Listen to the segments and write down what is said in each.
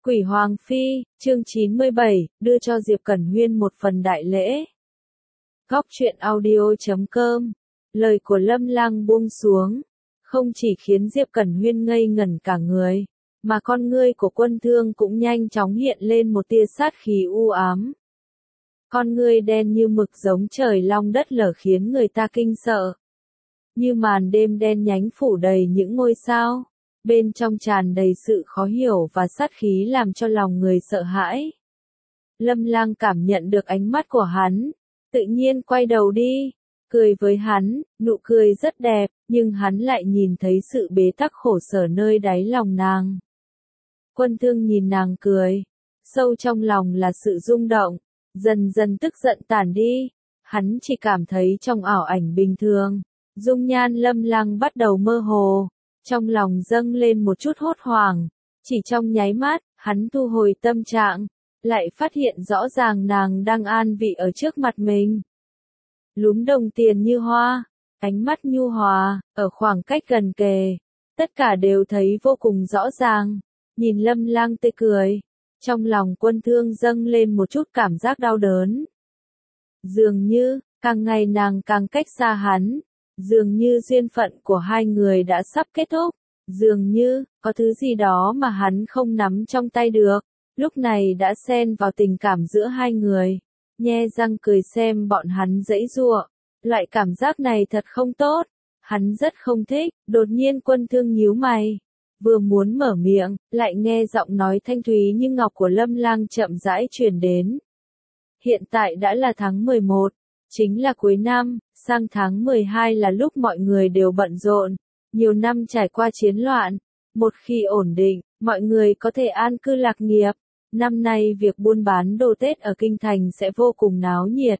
Quỷ Hoàng Phi, chương 97, đưa cho Diệp Cẩn Huyên một phần đại lễ. Góc truyện audio.com. Lời của Lâm Lang buông xuống, không chỉ khiến Diệp Cẩn Huyên ngây ngẩn cả người, mà con ngươi của Quân Thương cũng nhanh chóng hiện lên một tia sát khí u ám. Con ngươi đen như mực giống trời long đất lở khiến người ta kinh sợ. Như màn đêm đen nhánh phủ đầy những ngôi sao, bên trong tràn đầy sự khó hiểu và sát khí làm cho lòng người sợ hãi. Lâm Lang cảm nhận được ánh mắt của hắn, tự nhiên quay đầu đi, cười với hắn, nụ cười rất đẹp, nhưng hắn lại nhìn thấy sự bế tắc khổ sở nơi đáy lòng nàng. Quân Thương nhìn nàng cười, sâu trong lòng là sự rung động, dần dần tức giận tản đi, hắn chỉ cảm thấy trong ảo ảnh bình thường, dung nhan Lâm Lang bắt đầu mơ hồ, trong lòng dâng lên một chút hốt hoảng, chỉ trong nháy mắt, hắn thu hồi tâm trạng, lại phát hiện rõ ràng nàng đang an vị ở trước mặt mình. Lúm đồng tiền như hoa, ánh mắt nhu hòa, ở khoảng cách gần kề, tất cả đều thấy vô cùng rõ ràng, nhìn Lâm Lang tươi cười, trong lòng Quân Thương dâng lên một chút cảm giác đau đớn. Dường như, càng ngày nàng càng cách xa hắn, dường như duyên phận của hai người đã sắp kết thúc, dường như, có thứ gì đó mà hắn không nắm trong tay được, lúc này đã xen vào tình cảm giữa hai người, nhe răng cười xem bọn hắn giãy giụa, loại cảm giác này thật không tốt, hắn rất không thích, đột nhiên Quân Thương nhíu mày, vừa muốn mở miệng, lại nghe giọng nói thanh thúy như ngọc của Lâm Lang chậm rãi truyền đến. Hiện tại đã là tháng 11. Chính là cuối năm, sang tháng 12 là lúc mọi người đều bận rộn, nhiều năm trải qua chiến loạn, một khi ổn định, mọi người có thể an cư lạc nghiệp, năm nay việc buôn bán đồ Tết ở Kinh Thành sẽ vô cùng náo nhiệt.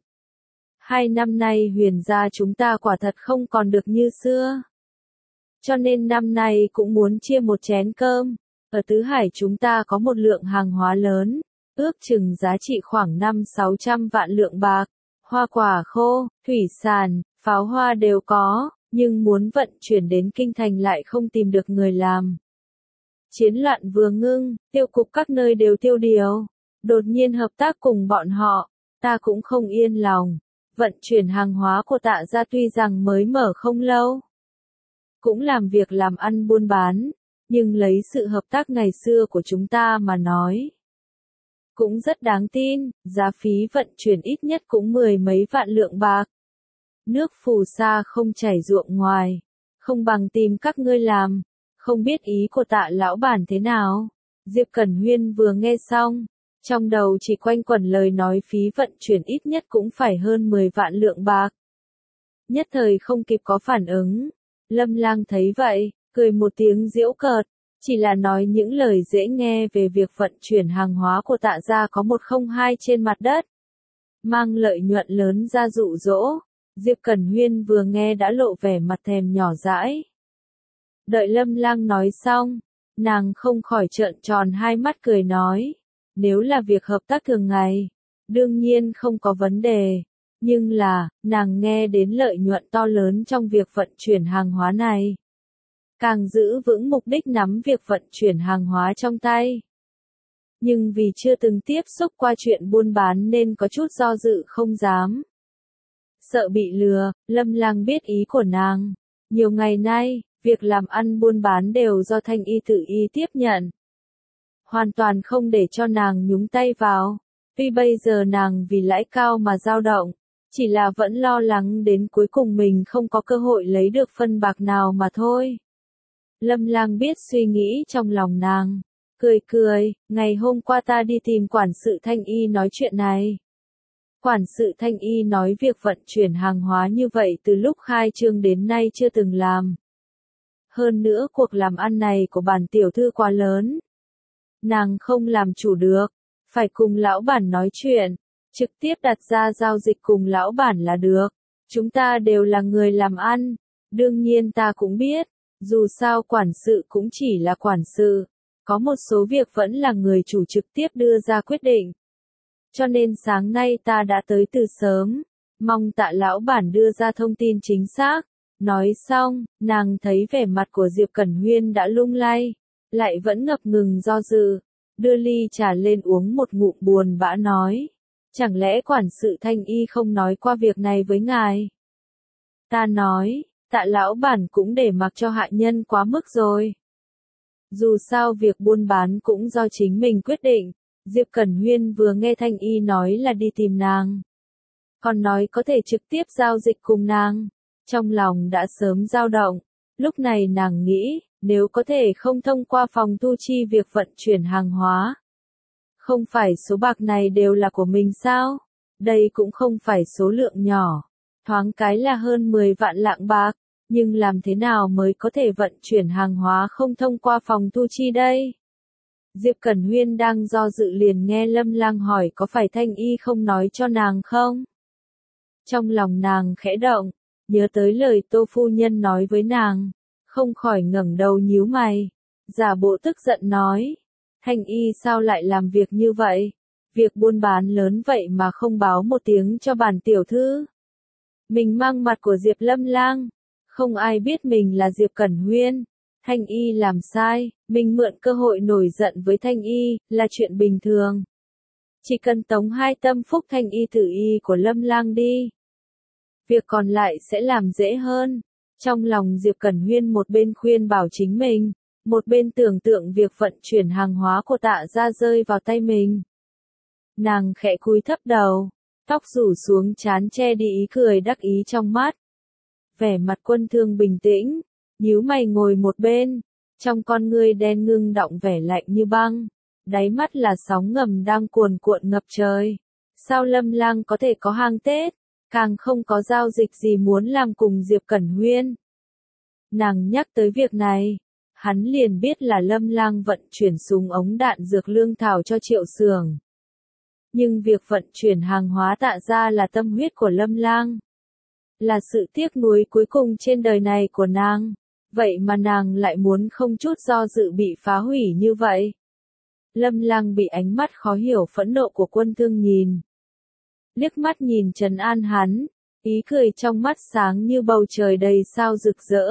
2 năm nay Huyền gia chúng ta quả thật không còn được như xưa. Cho nên năm nay cũng muốn chia một chén cơm, ở Tứ Hải chúng ta có một lượng hàng hóa lớn, ước chừng giá trị khoảng 500-600 vạn lượng bạc. Hoa quả khô, thủy sản, pháo hoa đều có, nhưng muốn vận chuyển đến Kinh Thành lại không tìm được người làm. Chiến loạn vừa ngưng, tiêu cục các nơi đều tiêu điều. Đột nhiên hợp tác cùng bọn họ, ta cũng không yên lòng. Vận chuyển hàng hóa của Tạ gia tuy rằng mới mở không lâu, cũng làm việc làm ăn buôn bán, nhưng lấy sự hợp tác ngày xưa của chúng ta mà nói, cũng rất đáng tin, giá phí vận chuyển ít nhất cũng 10 mấy vạn lượng bạc. Nước phù sa không chảy ruộng ngoài, không bằng tìm các ngươi làm, không biết ý của Tạ lão bản thế nào. Diệp Cẩn Huyên vừa nghe xong, trong đầu chỉ quanh quẩn lời nói phí vận chuyển ít nhất cũng phải hơn 10 vạn lượng bạc. Nhất thời không kịp có phản ứng, Lâm Lang thấy vậy, cười một tiếng giễu cợt. Chỉ là nói những lời dễ nghe về việc vận chuyển hàng hóa của Tạ gia có 102 trên mặt đất, mang lợi nhuận lớn ra dụ dỗ. Diệp Cẩn Huyên vừa nghe đã lộ vẻ mặt thèm nhỏ dãi. Đợi Lâm Lang nói xong, nàng không khỏi trợn tròn hai mắt cười nói, nếu là việc hợp tác thường ngày, đương nhiên không có vấn đề, nhưng là, nàng nghe đến lợi nhuận to lớn trong việc vận chuyển hàng hóa này, càng giữ vững mục đích nắm việc vận chuyển hàng hóa trong tay. Nhưng vì chưa từng tiếp xúc qua chuyện buôn bán nên có chút do dự không dám. Sợ bị lừa, Lâm Lang biết ý của nàng. Nhiều ngày nay, việc làm ăn buôn bán đều do Thanh Y tự y tiếp nhận. Hoàn toàn không để cho nàng nhúng tay vào. Tuy bây giờ nàng vì lãi cao mà dao động, chỉ là vẫn lo lắng đến cuối cùng mình không có cơ hội lấy được phân bạc nào mà thôi. Lâm Lang biết suy nghĩ trong lòng nàng, cười cười, ngày hôm qua ta đi tìm quản sự Thanh Y nói chuyện này. Quản sự Thanh Y nói việc vận chuyển hàng hóa như vậy từ lúc khai trương đến nay chưa từng làm. Hơn nữa cuộc làm ăn này của bản tiểu thư quá lớn. Nàng không làm chủ được, phải cùng lão bản nói chuyện, trực tiếp đặt ra giao dịch cùng lão bản là được. Chúng ta đều là người làm ăn, đương nhiên ta cũng biết. Dù sao quản sự cũng chỉ là quản sự, có một số việc vẫn là người chủ trực tiếp đưa ra quyết định. Cho nên sáng nay ta đã tới từ sớm, mong Tạ lão bản đưa ra thông tin chính xác. Nói xong, nàng thấy vẻ mặt của Diệp Cẩn Huyên đã lung lay, lại vẫn ngập ngừng do dự. đưa ly trà lên uống một ngụm buồn bã nói. Chẳng lẽ quản sự Thanh Y không nói qua việc này với ngài? Ta nói, Tạ lão bản cũng để mặc cho hạ nhân quá mức rồi. Dù sao việc buôn bán cũng do chính mình quyết định. Diệp Cẩn Huyên vừa nghe Thanh Y nói là đi tìm nàng. Còn nói có thể trực tiếp giao dịch cùng nàng. Trong lòng đã sớm dao động. Lúc này nàng nghĩ, nếu có thể không thông qua phòng thu chi việc vận chuyển hàng hóa. Không phải số bạc này đều là của mình sao? Đây cũng không phải số lượng nhỏ. Thoáng cái là hơn 10 vạn lạng bạc. Nhưng làm thế nào mới có thể vận chuyển hàng hóa không thông qua phòng thu chi đây? Diệp Cẩn Huyên đang do dự liền nghe Lâm Lang hỏi có phải Thanh Y không nói cho nàng không? Trong lòng nàng khẽ động, nhớ tới lời Tô phu nhân nói với nàng, không khỏi ngẩng đầu nhíu mày, giả bộ tức giận nói, Thanh Y sao lại làm việc như vậy? Việc buôn bán lớn vậy mà không báo một tiếng cho bản tiểu thư. Mình mang mặt của Diệp Lâm Lang, không ai biết mình là Diệp Cẩn Huyên. Thanh Y làm sai, mình mượn cơ hội nổi giận với Thanh Y, là chuyện bình thường. Chỉ cần tống hai tâm phúc Thanh Y tử y của Lâm Lang đi. Việc còn lại sẽ làm dễ hơn. Trong lòng Diệp Cẩn Huyên một bên khuyên bảo chính mình, một bên tưởng tượng việc vận chuyển hàng hóa của Tạ gia rơi vào tay mình. Nàng khẽ cúi thấp đầu, tóc rủ xuống trán che đi ý cười đắc ý trong mắt. Vẻ mặt Quân Thương bình tĩnh, nhíu mày ngồi một bên, trong con ngươi đen ngưng đọng vẻ lạnh như băng, đáy mắt là sóng ngầm đang cuồn cuộn ngập trời. Sao Lâm Lang có thể có hàng Tết, càng không có giao dịch gì muốn làm cùng Diệp Cẩn Huyên. Nàng nhắc tới việc này, hắn liền biết là Lâm Lang vận chuyển súng ống đạn dược lương thảo cho Triệu Xưởng. Nhưng việc vận chuyển hàng hóa Tạ gia là tâm huyết của Lâm Lang, là sự tiếc nuối cuối cùng trên đời này của nàng, vậy mà nàng lại muốn không chút do dự bị phá hủy như vậy. Lâm Lang bị ánh mắt khó hiểu phẫn nộ của Quân Thương nhìn. Liếc mắt nhìn trấn an hắn, ý cười trong mắt sáng như bầu trời đầy sao rực rỡ.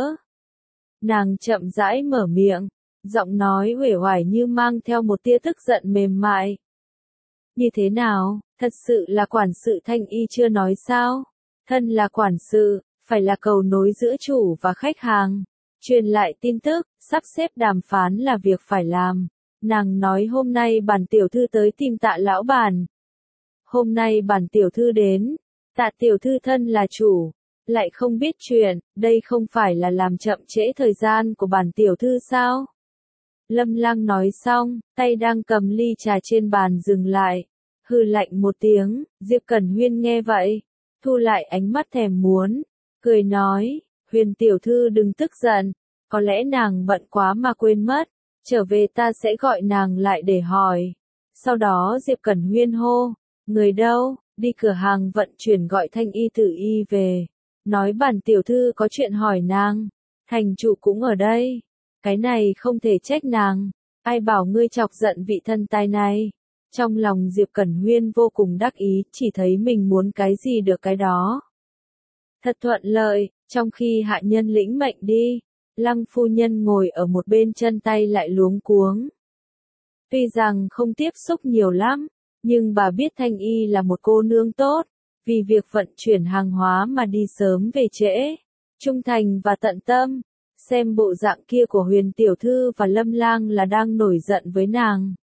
Nàng chậm rãi mở miệng, giọng nói uể oải như mang theo một tia tức giận mềm mại. Như thế nào, thật sự là quản sự Thanh Y chưa nói sao? Thân là quản sự, phải là cầu nối giữa chủ và khách hàng. Truyền lại tin tức, sắp xếp đàm phán là việc phải làm. Nàng nói hôm nay bản tiểu thư tới tìm Tạ lão bản. Hôm nay bản tiểu thư đến, Tạ tiểu thư thân là chủ, lại không biết chuyện, đây không phải là làm chậm trễ thời gian của bản tiểu thư sao? Lâm Lang nói xong, tay đang cầm ly trà trên bàn dừng lại, hừ lạnh một tiếng. Diệp Cẩn Huyên nghe vậy, thu lại ánh mắt thèm muốn, cười nói, Huyền tiểu thư đừng tức giận, có lẽ nàng bận quá mà quên mất, trở về ta sẽ gọi nàng lại để hỏi. Sau đó Diệp Cẩn Huyên hô, người đâu, đi cửa hàng vận chuyển gọi Thanh Y tử y về, nói bản tiểu thư có chuyện hỏi nàng, thành chủ cũng ở đây, cái này không thể trách nàng, ai bảo ngươi chọc giận vị thân tài này. Trong lòng Diệp Cẩn Huyên vô cùng đắc ý, chỉ thấy mình muốn cái gì được cái đó. Thật thuận lợi, trong khi hạ nhân lĩnh mệnh đi, Lăng phu nhân ngồi ở một bên chân tay lại luống cuống. Tuy rằng không tiếp xúc nhiều lắm, nhưng bà biết Thanh Y là một cô nương tốt, vì việc vận chuyển hàng hóa mà đi sớm về trễ, trung thành và tận tâm. Xem bộ dạng kia của Huyền tiểu thư và Lâm Lang là đang nổi giận với nàng.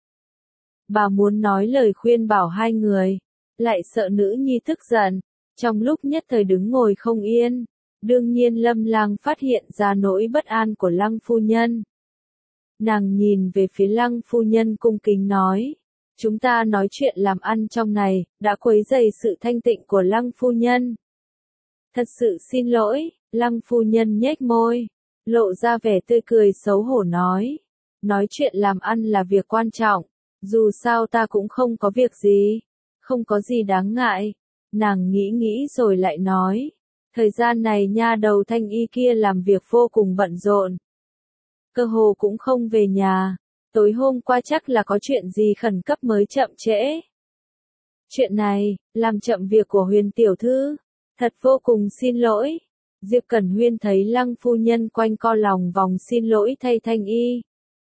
Bà muốn nói lời khuyên bảo hai người, lại sợ nữ nhi tức giận, trong lúc nhất thời đứng ngồi không yên. Đương nhiên Lâm Lang phát hiện ra nỗi bất an của Lăng phu nhân. Nàng nhìn về phía Lăng phu nhân cung kính nói, chúng ta nói chuyện làm ăn trong này, đã quấy rầy sự thanh tịnh của Lăng phu nhân. Thật sự xin lỗi, Lăng phu nhân nhếch môi, lộ ra vẻ tươi cười xấu hổ nói chuyện làm ăn là việc quan trọng, dù sao ta cũng không có việc gì, không có gì đáng ngại. Nàng nghĩ nghĩ rồi lại nói, thời gian này nha đầu Thanh Y kia làm việc vô cùng bận rộn, cơ hồ cũng không về nhà, tối hôm qua chắc là có chuyện gì khẩn cấp mới chậm trễ. Chuyện này, làm chậm việc của Huyền tiểu thư, thật vô cùng xin lỗi. Diệp Cẩn Huyên thấy Lăng phu nhân quanh co lòng vòng xin lỗi thay Thanh Y.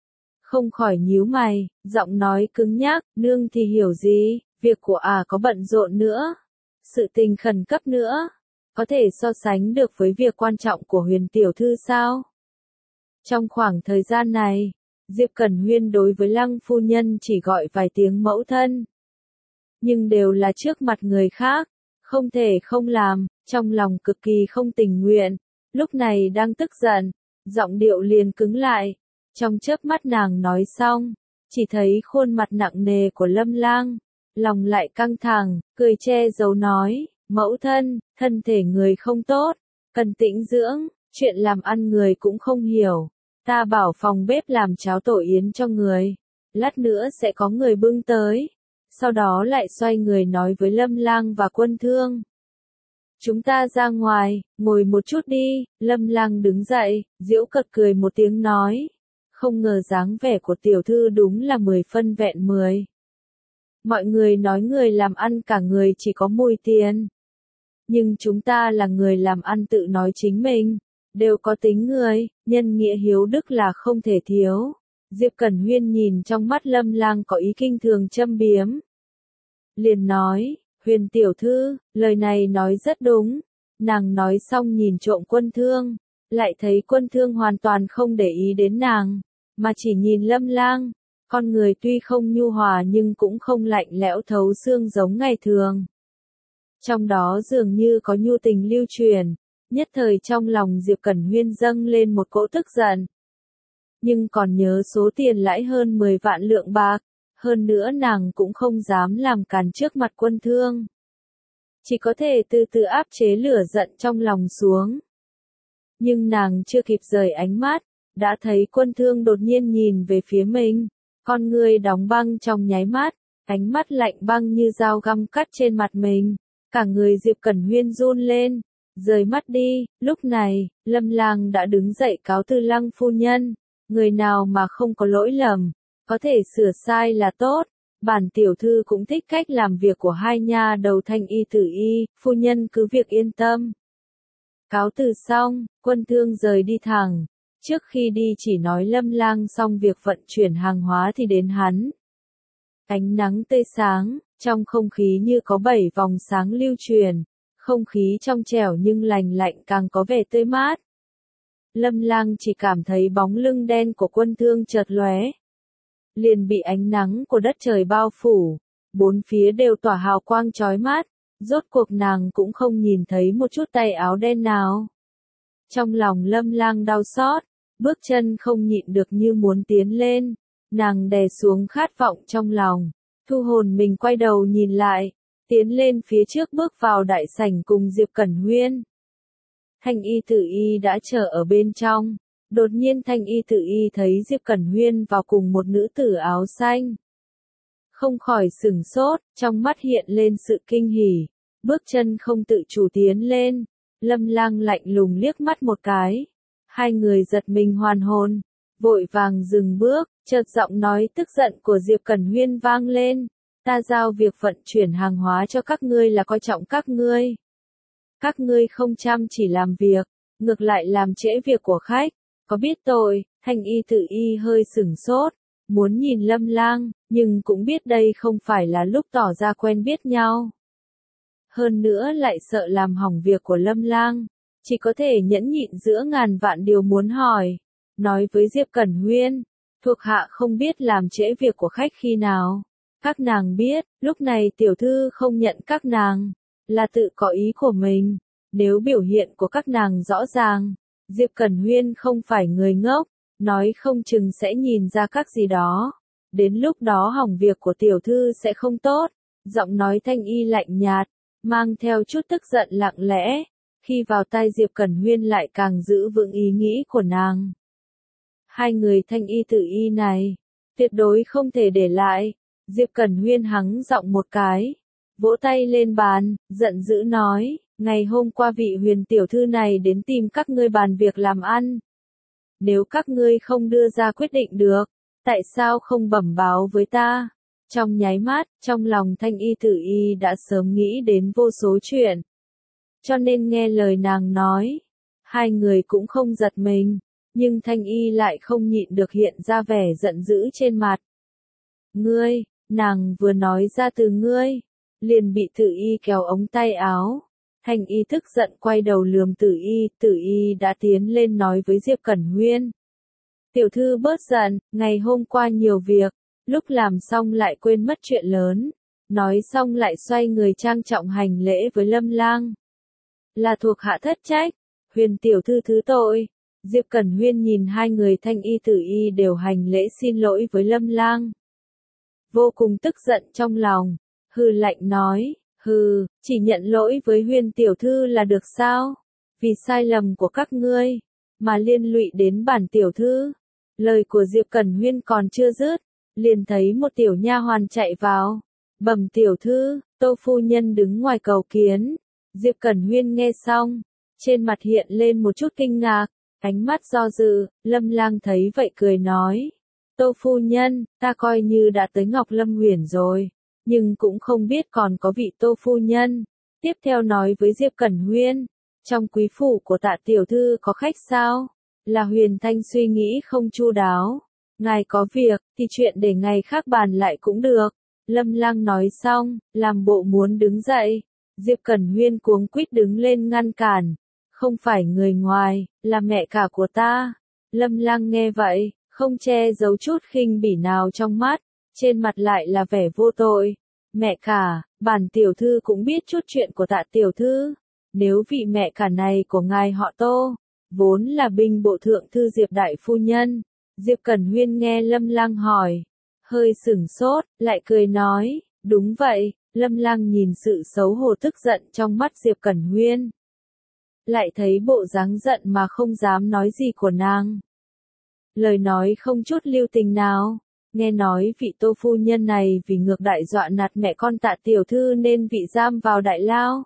không khỏi nhíu mày, giọng nói cứng nhắc, nương thì hiểu gì, việc của có bận rộn nữa, sự tình khẩn cấp nữa, có thể so sánh được với việc quan trọng của Huyền tiểu thư sao? Trong khoảng thời gian này, Diệp Cẩn Huyên đối với Lăng phu nhân chỉ gọi vài tiếng mẫu thân, nhưng đều là trước mặt người khác, không thể không làm, trong lòng cực kỳ không tình nguyện, lúc này đang tức giận, giọng điệu liền cứng lại, trong chớp mắt nàng nói xong, chỉ thấy khuôn mặt nặng nề của Lâm Lang, lòng lại căng thẳng, cười che giấu nói, mẫu thân, thân thể người không tốt, cần tĩnh dưỡng, chuyện làm ăn người cũng không hiểu, ta bảo phòng bếp làm cháo tổ yến cho người, lát nữa sẽ có người bưng tới. Sau đó lại xoay người nói với Lâm Lang và Quân Thương. Chúng ta ra ngoài, ngồi một chút đi, Lâm Lang đứng dậy, giễu cợt cười một tiếng nói. Không ngờ dáng vẻ của tiểu thư đúng là 10 phân vẹn 10. Mọi người nói người làm ăn cả người chỉ có mùi tiền. Nhưng chúng ta là người làm ăn tự nói chính mình, đều có tính người, nhân nghĩa hiếu đức là không thể thiếu. Diệp Cẩn Huyên nhìn trong mắt Lâm Lang có ý kinh thường châm biếm. Liền nói, Huyền tiểu thư, lời này nói rất đúng. Nàng nói xong nhìn trộm Quân Thương, lại thấy Quân Thương hoàn toàn không để ý đến nàng, mà chỉ nhìn Lâm Lang. Con người tuy không nhu hòa nhưng cũng không lạnh lẽo thấu xương giống ngày thường. Trong đó dường như có nhu tình lưu truyền, nhất thời trong lòng Diệp Cẩn Huyên dâng lên một cỗ tức giận. Nhưng còn nhớ số tiền lãi hơn 10 vạn lượng bạc, hơn nữa nàng cũng không dám làm càn trước mặt Quân Thương. Chỉ có thể từ từ áp chế lửa giận trong lòng xuống. Nhưng nàng chưa kịp rời ánh mắt, đã thấy Quân Thương đột nhiên nhìn về phía mình, con người đóng băng trong nháy mắt, ánh mắt lạnh băng như dao găm cắt trên mặt mình, cả người Diệp Cẩn Huyên run lên, rời mắt đi. Lúc này, Lâm Lang đã đứng dậy cáo từ Lăng phu nhân, người nào mà không có lỗi lầm, có thể sửa sai là tốt. Bản tiểu thư cũng thích cách làm việc của hai nha đầu Thanh Y Tử Y, phu nhân cứ việc yên tâm. Cáo từ xong, Quân Thương rời đi thẳng. Trước khi đi chỉ nói Lâm Lang xong việc vận chuyển hàng hóa thì đến hắn. Ánh nắng tươi sáng, trong không khí như có 7 vòng sáng lưu truyền, không khí trong trẻo nhưng lành lạnh càng có vẻ tươi mát. Lâm Lang chỉ cảm thấy bóng lưng đen của Quân Thương chợt lóe, liền bị ánh nắng của đất trời bao phủ, bốn phía đều tỏa hào quang chói mắt, rốt cuộc nàng cũng không nhìn thấy một chút tay áo đen nào. Trong lòng Lâm Lang đau xót, bước chân không nhịn được như muốn tiến lên, nàng đè xuống khát vọng trong lòng, thu hồn mình quay đầu nhìn lại, tiến lên phía trước bước vào đại sảnh cùng Diệp Cẩn Huyên. Thanh Y Tử Y đã chờ ở bên trong. Đột nhiên Thanh Y Tử Y thấy Diệp Cẩn Huyên vào cùng một nữ tử áo xanh. Không khỏi sửng sốt, trong mắt hiện lên sự kinh hỉ, bước chân không tự chủ tiến lên. Lâm Lang lạnh lùng liếc mắt một cái. Hai người giật mình hoàn hồn, vội vàng dừng bước, chợt giọng nói tức giận của Diệp Cẩn Huyên vang lên. Ta giao việc vận chuyển hàng hóa cho các ngươi là coi trọng các ngươi. Các ngươi không chăm chỉ làm việc, ngược lại làm trễ việc của khách. Có biết tội? Thanh Y Tử Y hơi sửng sốt, muốn nhìn Lâm Lang, nhưng cũng biết đây không phải là lúc tỏ ra quen biết nhau. Hơn nữa lại sợ làm hỏng việc của Lâm Lang, chỉ có thể nhẫn nhịn giữa ngàn vạn điều muốn hỏi. Nói với Diệp Cẩn Huyên, thuộc hạ không biết làm trễ việc của khách khi nào. Các nàng biết, lúc này tiểu thư không nhận các nàng, là tự có ý của mình. Nếu biểu hiện của các nàng rõ ràng, Diệp Cẩn Huyên không phải người ngốc, nói không chừng sẽ nhìn ra các gì đó. Đến lúc đó hỏng việc của tiểu thư sẽ không tốt. Giọng nói Thanh Y lạnh nhạt, mang theo chút tức giận lặng lẽ. Khi vào tai Diệp Cẩn Huyên lại càng giữ vững ý nghĩ của nàng. Hai người Thanh Y Tử Y này, tuyệt đối không thể để lại. Diệp Cẩn Huyên hắng giọng một cái, vỗ tay lên bàn, giận dữ nói. Ngày hôm qua vị Huyền tiểu thư này đến tìm các ngươi bàn việc làm ăn. Nếu các ngươi không đưa ra quyết định được, tại sao không bẩm báo với ta? Trong nháy mắt, trong lòng Thanh Y Tử Y đã sớm nghĩ đến vô số chuyện. Cho nên nghe lời nàng nói, hai người cũng không giật mình, nhưng Thanh Y lại không nhịn được hiện ra vẻ giận dữ trên mặt. Ngươi, nàng vừa nói ra từ ngươi, liền bị Tử Y kéo ống tay áo. Thanh Y tức giận quay đầu lườm Tử Y đã tiến lên nói với Diệp Cẩn Huyên. Tiểu thư bớt giận, ngày hôm qua nhiều việc, lúc làm xong lại quên mất chuyện lớn. Nói xong lại xoay người trang trọng hành lễ với Lâm Lang. Là thuộc hạ thất trách, Huyền tiểu thư thứ tội. Diệp Cẩn Huyên nhìn hai người Thanh Y Tử Y đều hành lễ xin lỗi với Lâm Lang. Vô cùng tức giận trong lòng, hừ lạnh nói, hừ, chỉ nhận lỗi với Huyền tiểu thư là được sao? Vì sai lầm của các ngươi, mà liên lụy đến bản tiểu thư. Lời của Diệp Cẩn Huyên còn chưa dứt, liền thấy một tiểu nha hoàn chạy vào. Bẩm tiểu thư, Tô phu nhân đứng ngoài cầu kiến. Diệp Cẩn Huyên nghe xong, trên mặt hiện lên một chút kinh ngạc, ánh mắt do dự. Lâm Lang thấy vậy cười nói, Tô phu nhân, ta coi như đã tới Ngọc Lâm Huyền rồi, nhưng cũng không biết còn có vị Tô phu nhân. Tiếp theo nói với Diệp Cẩn Huyên, trong quý phủ của Tạ tiểu thư có khách sao? Là Huyền Thanh suy nghĩ không chu đáo. Ngài có việc, thì chuyện để ngày khác bàn lại cũng được. Lâm Lang nói xong, làm bộ muốn đứng dậy. Diệp Cẩn Huyên cuống quýt đứng lên ngăn cản. Không phải người ngoài, là mẹ cả của ta. Lâm Lang nghe vậy, không che giấu chút khinh bỉ nào trong mắt, trên mặt lại là vẻ vô tội. Mẹ cả, bản tiểu thư cũng biết chút chuyện của Tạ tiểu thư. Nếu vị mẹ cả này của ngài họ Tô, vốn là binh bộ thượng thư Diệp đại phu nhân. Diệp Cẩn Huyên nghe Lâm Lang hỏi, hơi sửng sốt, lại cười nói, đúng vậy. Lâm Lang nhìn sự xấu hổ tức giận trong mắt Diệp Cẩn Huyên, lại thấy bộ dáng giận mà không dám nói gì của nàng. Lời nói không chút lưu tình nào, nghe nói vị Tô phu nhân này vì ngược đại dọa nạt mẹ con Tạ tiểu thư nên bị giam vào đại lao.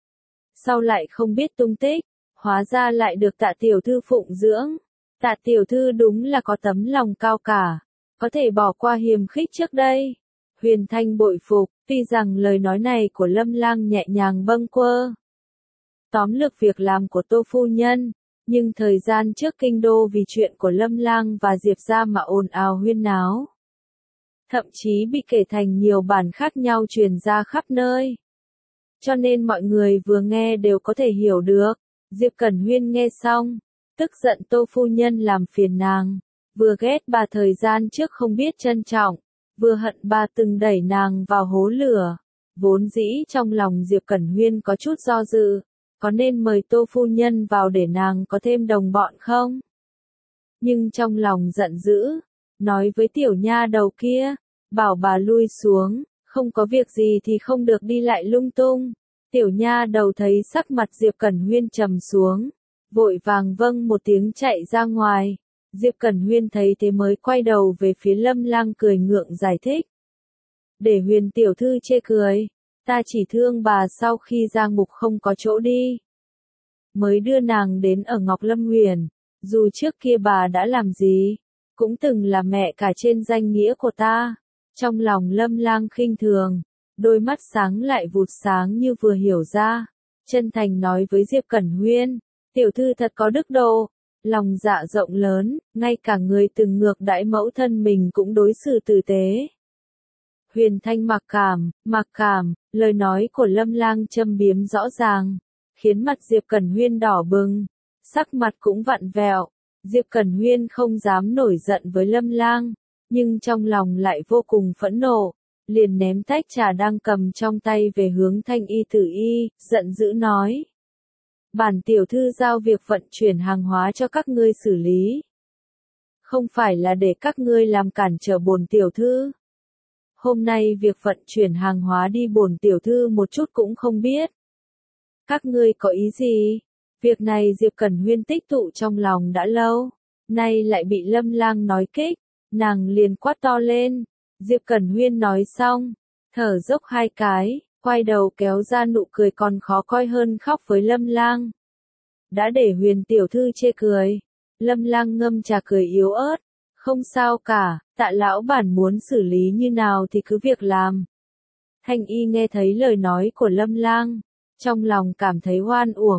Sau lại không biết tung tích, hóa ra lại được Tạ tiểu thư phụng dưỡng. Tạ tiểu thư đúng là có tấm lòng cao cả, có thể bỏ qua hiềm khích trước đây. Huyền Thanh bội phục, tuy rằng lời nói này của Lâm Lang nhẹ nhàng bâng quơ. Tóm lược việc làm của Tô phu nhân, nhưng thời gian trước kinh đô vì chuyện của Lâm Lang và Diệp gia mà ồn ào huyên náo. Thậm chí bị kể thành nhiều bản khác nhau truyền ra khắp nơi. Cho nên mọi người vừa nghe đều có thể hiểu được. Diệp Cẩn Huyên nghe xong, tức giận Tô phu nhân làm phiền nàng, vừa ghét bà thời gian trước không biết trân trọng, vừa hận bà từng đẩy nàng vào hố lửa. Vốn dĩ trong lòng Diệp Cẩn Huyên có chút do dự, có nên mời Tô phu nhân vào để nàng có thêm đồng bọn không? Nhưng trong lòng giận dữ, nói với tiểu nha đầu kia, bảo bà lui xuống, không có việc gì thì không được đi lại lung tung. Tiểu nha đầu thấy sắc mặt Diệp Cẩn Huyên trầm xuống, vội vàng vâng một tiếng chạy ra ngoài. Diệp Cẩn Huyên thấy thế mới quay đầu về phía Lâm Lang cười ngượng giải thích. Để Huyền tiểu thư chê cười, ta chỉ thương bà sau khi ra ngục không có chỗ đi, mới đưa nàng đến ở Ngọc Lâm Huyền. Dù trước kia bà đã làm gì, cũng từng là mẹ cả trên danh nghĩa của ta. Trong lòng Lâm Lang khinh thường, đôi mắt sáng lại vụt sáng như vừa hiểu ra, chân thành nói với Diệp Cẩn Huyên, tiểu thư thật có đức độ, lòng dạ rộng lớn, ngay cả người từng ngược đãi mẫu thân mình cũng đối xử tử tế. Huyền Thanh mặc cảm, lời nói của Lâm Lang châm biếm rõ ràng, khiến mặt Diệp Cẩn Huyên đỏ bừng, sắc mặt cũng vặn vẹo. Diệp Cẩn Huyên không dám nổi giận với Lâm Lang, nhưng trong lòng lại vô cùng phẫn nộ, liền ném tách trà đang cầm trong tay về hướng Thanh Y Tử Y, giận dữ nói. Bản tiểu thư giao việc vận chuyển hàng hóa cho các ngươi xử lý, không phải là để các ngươi làm cản trở bổn tiểu thư. Hôm nay việc vận chuyển hàng hóa đi bổn tiểu thư một chút cũng không biết. Các ngươi có ý gì? Việc này Diệp Cẩn Huyên tích tụ trong lòng đã lâu, nay lại bị Lâm Lang nói kích, nàng liền quát to lên. Diệp Cẩn Huyên nói xong, thở dốc hai cái, quay đầu kéo ra nụ cười còn khó coi hơn khóc với Lâm Lang. Đã để Huyền tiểu thư chê cười. Lâm Lang ngâm trà cười yếu ớt, không sao cả, Tạ lão bản muốn xử lý như nào thì cứ việc làm. Thanh Y nghe thấy lời nói của Lâm Lang, trong lòng cảm thấy oan uổng,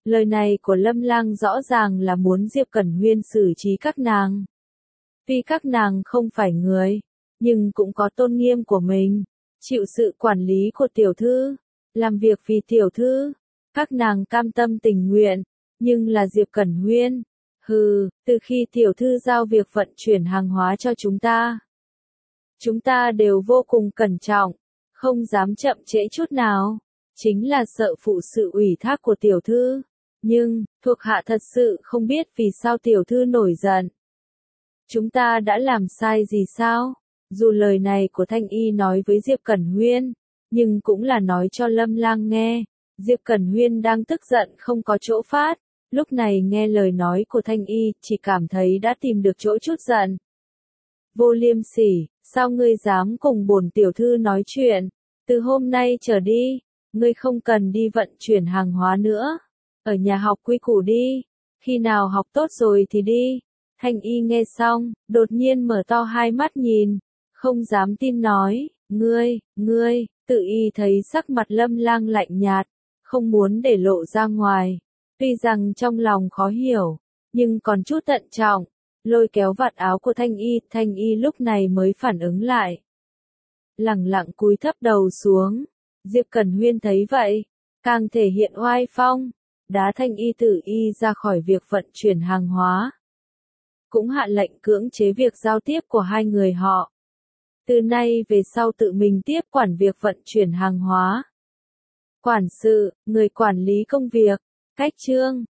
Lời này của Lâm Lang rõ ràng là muốn Diệp Cẩn Huyên xử trí các nàng. Tuy các nàng không phải người, nhưng cũng có tôn nghiêm của mình, chịu sự quản lý của tiểu thư, làm việc vì tiểu thư, các nàng cam tâm tình nguyện, nhưng là Diệp Cẩn Huyên. Hừ, từ khi tiểu thư giao việc vận chuyển hàng hóa cho chúng ta đều vô cùng cẩn trọng, không dám chậm trễ chút nào, chính là sợ phụ sự ủy thác của tiểu thư, nhưng, thuộc hạ thật sự không biết vì sao tiểu thư nổi giận. Chúng ta đã làm sai gì sao? Dù lời này của Thanh Y nói với Diệp Cẩn Huyên, nhưng cũng là nói cho Lâm Lang nghe, Diệp Cẩn Huyên đang tức giận không có chỗ phát, lúc này nghe lời nói của Thanh Y, chỉ cảm thấy đã tìm được chỗ chút giận. Vô liêm sỉ, sao ngươi dám cùng bổn tiểu thư nói chuyện? Từ hôm nay trở đi, ngươi không cần đi vận chuyển hàng hóa nữa, ở nhà học quy củ đi, khi nào học tốt rồi thì đi. Thanh Y nghe xong, đột nhiên mở to hai mắt nhìn, không dám tin nói, ngươi, tự y thấy sắc mặt Lâm Lang lạnh nhạt, không muốn để lộ ra ngoài, tuy rằng trong lòng khó hiểu, nhưng còn chút thận trọng, lôi kéo vạt áo của Thanh Y lúc này mới phản ứng lại. Lẳng lặng cúi thấp đầu xuống, Diệp Cẩn Huyên thấy vậy, càng thể hiện oai phong, đá Thanh Y tự y ra khỏi việc vận chuyển hàng hóa. Cũng hạ lệnh cưỡng chế việc giao tiếp của hai người họ. Từ nay về sau tự mình tiếp quản việc vận chuyển hàng hóa. Quản sự, người quản lý công việc, cách chương.